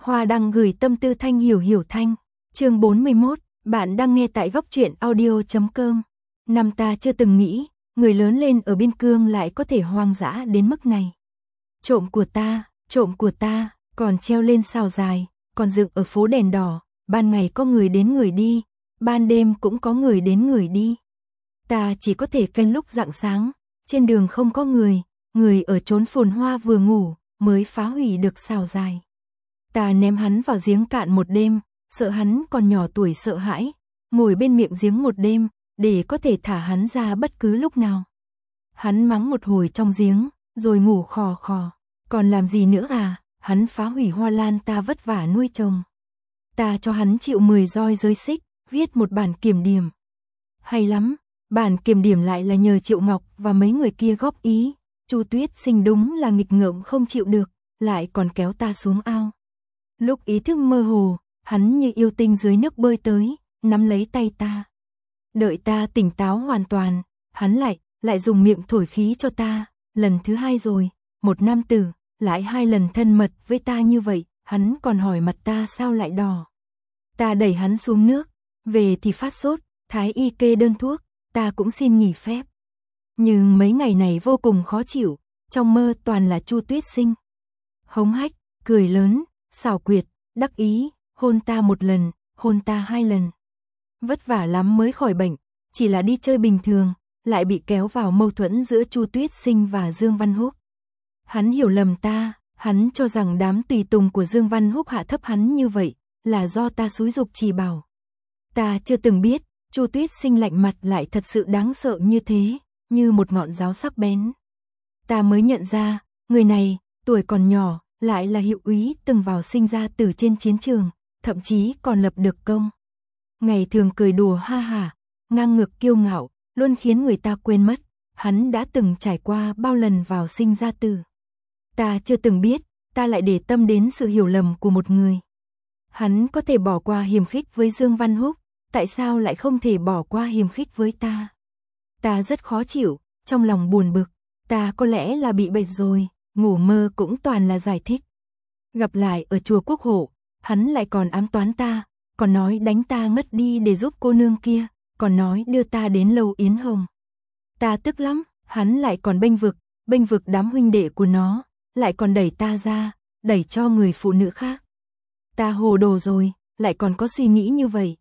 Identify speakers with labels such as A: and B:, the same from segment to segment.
A: Hoa đăng gửi tâm tư thanh hiểu hiểu thanh. Chương 41, bạn đang nghe tại góc truyện audio.com. Năm ta chưa từng nghĩ, người lớn lên ở biên cương lại có thể hoang dã đến mức này. Trộm của ta, còn treo lên sào dài, còn dựng ở phố đèn đỏ, ban ngày có người đến người đi, ban đêm cũng có người đến người đi. Ta chỉ có thể canh lúc rạng sáng, trên đường không có người ở chốn phồn hoa vừa ngủ, mới phá hủy được sào dài. Ta ném hắn vào giếng cạn một đêm, sợ hắn còn nhỏ tuổi sợ hãi, ngồi bên miệng giếng một đêm, để có thể thả hắn ra bất cứ lúc nào. Hắn mắng một hồi trong giếng, rồi ngủ khò khò. Còn làm gì nữa à, hắn phá hủy hoa lan ta vất vả nuôi trồng. Ta cho hắn chịu 10 roi giới xích, viết một bản kiểm điểm. Hay lắm, bản kiểm điểm lại là nhờ Triệu Ngọc và mấy người kia góp ý. Chu Tuyết Sinh đúng là nghịch ngợm không chịu được, lại còn kéo ta xuống ao. Lúc ý thức mơ hồ, hắn như yêu tinh dưới nước bơi tới, nắm lấy tay ta. Đợi ta tỉnh táo hoàn toàn, hắn lại dùng miệng thổi khí cho ta, lần thứ 2 rồi, một nam tử, lại 2 lần thân mật với ta như vậy, hắn còn hỏi mặt ta sao lại đỏ. Ta đẩy hắn xuống nước, về thì phát sốt, thái y kê đơn thuốc, ta cũng xin nghỉ phép. Nhưng mấy ngày này vô cùng khó chịu, trong mơ toàn là Chu Tuyết Sinh. Hống hách, cười lớn, xảo quyệt, đắc ý, hôn ta 1 lần, hôn ta 2 lần. Vất vả lắm mới khỏi bệnh, chỉ là đi chơi bình thường, lại bị kéo vào mâu thuẫn giữa Chu Tuyết Sinh và Dương Văn Húc. Hắn hiểu lầm ta, hắn cho rằng đám tùy tùng của Dương Văn Húc hạ thấp hắn như vậy, là do ta xúi giục chỉ bảo. Ta chưa từng biết, Chu Tuyết Sinh lạnh mặt lại thật sự đáng sợ như thế, như một ngọn giáo sắc bén. Ta mới nhận ra, người này, tuổi còn nhỏ, lại là hiệu úy từng vào sinh ra từ trên chiến trường, thậm chí còn lập được công. Ngày thường cười đùa ha hả, ngang ngược kiêu ngạo, luôn khiến người ta quên mất, hắn đã từng trải qua bao lần vào sinh ra tử. Ta chưa từng biết, ta lại để tâm đến sự hiểu lầm của một người. Hắn có thể bỏ qua hiềm khích với Dương Văn Húc, tại sao lại không thể bỏ qua hiềm khích với ta? Ta rất khó chịu, trong lòng buồn bực, ta có lẽ là bị bệnh rồi, ngủ mơ cũng toàn là giải thích. Gặp lại ở chùa Quốc Hộ, hắn lại còn ám toán ta, còn nói đánh ta ngất đi để giúp cô nương kia, còn nói đưa ta đến Lâu Yến Hồng. Ta tức lắm, hắn lại còn bênh vực đám huynh đệ của nó, lại còn đẩy ta ra, đẩy cho người phụ nữ khác. Ta hồ đồ rồi, lại còn có suy nghĩ như vậy.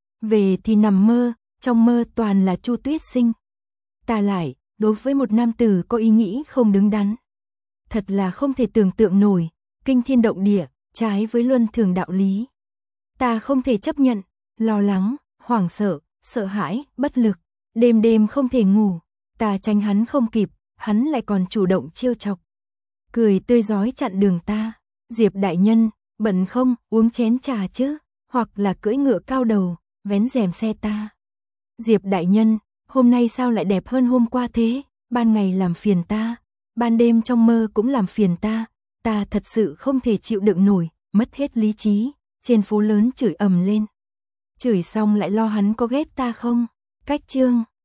A: Về thì nằm mơ, trong mơ toàn là Chu Tuyết Sinh. Ta lại, đối với một nam tử có ý nghĩ không đứng đắn. Thật là không thể tưởng tượng nổi, kinh thiên động địa, trái với luân thường đạo lý. Ta không thể chấp nhận, lo lắng, hoảng sợ, sợ hãi, bất lực, đêm đêm không thể ngủ. Ta tránh hắn không kịp, hắn lại còn chủ động trêu chọc. Cười tươi rói chặn đường ta. Diệp đại nhân, bận không, uống chén trà chứ, hoặc là cưỡi ngựa cao đầu, vén rèm xe ta. Diệp đại nhân, hôm nay sao lại đẹp hơn hôm qua thế, ban ngày làm phiền ta, ban đêm trong mơ cũng làm phiền ta thật sự không thể chịu đựng nổi, mất hết lý trí, trên phố lớn chửi ầm lên. Chửi xong lại lo hắn có ghét ta không. Cách chương